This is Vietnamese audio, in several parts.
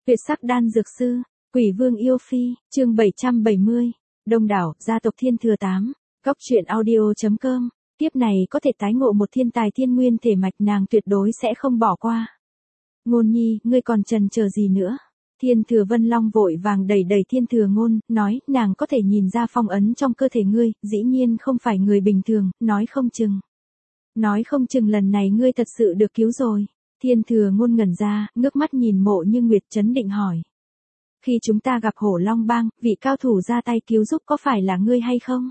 Tuyệt sắc đan dược sư, Quỷ Vương yêu phi, chương 770, Đông đảo, gia tộc Thiên Thừa 8, Góc truyện audio.com. Tiếp này có thể tái ngộ một thiên tài thiên nguyên thể mạch, nàng tuyệt đối sẽ không bỏ qua. Ngôn nhi, ngươi còn chần chờ gì nữa? Thiên Thừa Vân Long vội vàng đẩy Thiên Thừa Ngôn, nói, nàng có thể nhìn ra phong ấn trong cơ thể ngươi, dĩ nhiên không phải người bình thường, nói không chừng lần này ngươi thật sự được cứu rồi. Thiên Thừa Ngôn ngẩn ra, ngước mắt nhìn Mộ Như Nguyệt trấn định hỏi. Khi chúng ta gặp Hổ Long Bang, vị cao thủ ra tay cứu giúp có phải là ngươi hay không?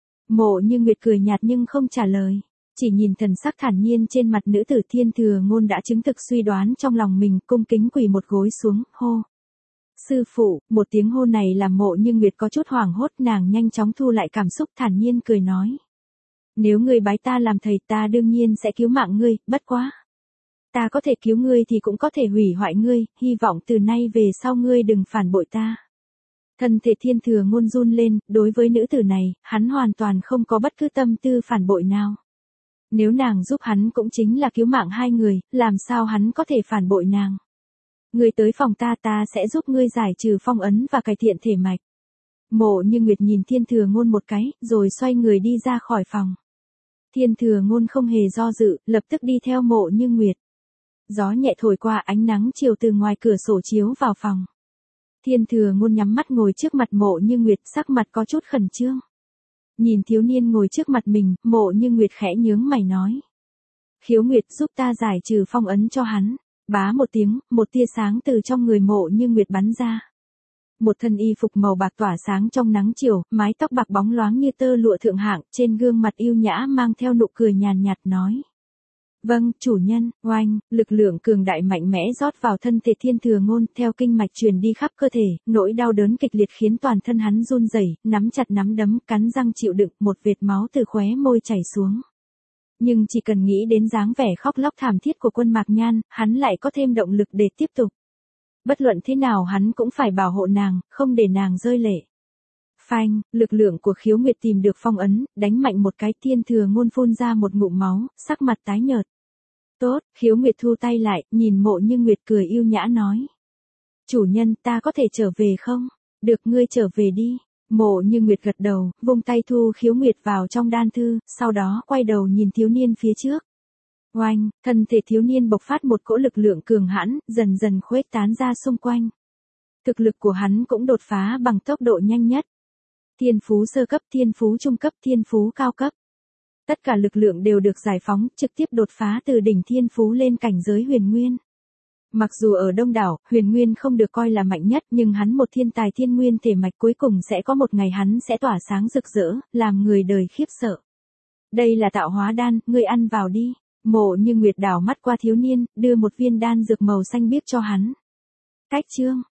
Mộ Như Nguyệt cười nhạt nhưng không trả lời. Chỉ nhìn thần sắc thản nhiên trên mặt nữ tử. Thiên Thừa Ngôn đã chứng thực suy đoán trong lòng mình, cung kính quỳ một gối xuống, hô. Sư phụ, một tiếng hô này làm Mộ Như Nguyệt có chút hoảng hốt, nàng nhanh chóng thu lại cảm xúc, thản nhiên cười nói. Nếu ngươi bái ta làm thầy, ta đương nhiên sẽ cứu mạng ngươi, bất quá. Ta có thể cứu ngươi thì cũng có thể hủy hoại ngươi, hy vọng từ nay về sau ngươi đừng phản bội ta. Thân thể Thiên Thừa Ngôn run lên, đối với nữ tử này, hắn hoàn toàn không có bất cứ tâm tư phản bội nào. Nếu nàng giúp hắn cũng chính là cứu mạng hai người, làm sao hắn có thể phản bội nàng. Ngươi tới phòng ta, ta sẽ giúp ngươi giải trừ phong ấn và cải thiện thể mạch. Mộ Như Nguyệt nhìn Thiên Thừa Ngôn một cái, rồi xoay người đi ra khỏi phòng. Thiên Thừa Ngôn không hề do dự, lập tức đi theo Mộ Như Nguyệt. Gió nhẹ thổi qua, ánh nắng chiều từ ngoài cửa sổ chiếu vào phòng. Thiên Thừa Ngôn nhắm mắt ngồi trước mặt Mộ Như Nguyệt, sắc mặt có chút khẩn trương. Nhìn thiếu niên ngồi trước mặt mình, Mộ Như Nguyệt khẽ nhướng mày nói. Khiếu Nguyệt, giúp ta giải trừ phong ấn cho hắn. Bá một tiếng, một tia sáng từ trong người Mộ Như Nguyệt bắn ra. Một thân y phục màu bạc tỏa sáng trong nắng chiều, mái tóc bạc bóng loáng như tơ lụa thượng hạng, trên gương mặt yêu nhã mang theo nụ cười nhàn nhạt nói. Vâng, chủ nhân. Oanh, lực lượng cường đại mạnh mẽ rót vào thân thể Thiên Thừa Ngôn, theo kinh mạch truyền đi khắp cơ thể, nỗi đau đớn kịch liệt khiến toàn thân hắn run rẩy, nắm chặt nắm đấm, cắn răng chịu đựng, một vệt máu từ khóe môi chảy xuống. Nhưng chỉ cần nghĩ đến dáng vẻ khóc lóc thảm thiết của Quân Mạc Nhan, hắn lại có thêm động lực để tiếp tục. Bất luận thế nào hắn cũng phải bảo hộ nàng, không để nàng rơi lệ. Phanh, lực lượng của Khiếu Nguyệt tìm được phong ấn, đánh mạnh một cái. Thiên Thừa Ngôn phun ra một ngụm máu, sắc mặt tái nhợt. Tốt, Khiếu Nguyệt thu tay lại, nhìn Mộ Như Nguyệt cười yêu nhã nói. Chủ nhân, ta có thể trở về không? Được, ngươi trở về đi. Mộ Như Nguyệt gật đầu, vung tay thu Khiếu Nguyệt vào trong đan thư, sau đó quay đầu nhìn thiếu niên phía trước. Oanh, thân thể thiếu niên bộc phát một cỗ lực lượng cường hãn, dần dần khuếch tán ra xung quanh. Thực lực của hắn cũng đột phá bằng tốc độ nhanh nhất. Thiên phú sơ cấp, thiên phú trung cấp, thiên phú cao cấp. Tất cả lực lượng đều được giải phóng, trực tiếp đột phá từ đỉnh thiên phú lên cảnh giới huyền nguyên. Mặc dù ở đông đảo, huyền nguyên không được coi là mạnh nhất, nhưng hắn một thiên tài thiên nguyên thể mạch, cuối cùng sẽ có một ngày hắn sẽ tỏa sáng rực rỡ, làm người đời khiếp sợ. Đây là tạo hóa đan, ngươi ăn vào đi. Mộ Như Nguyệt đảo mắt qua thiếu niên, đưa một viên đan dược màu xanh biếc cho hắn. Cách chương.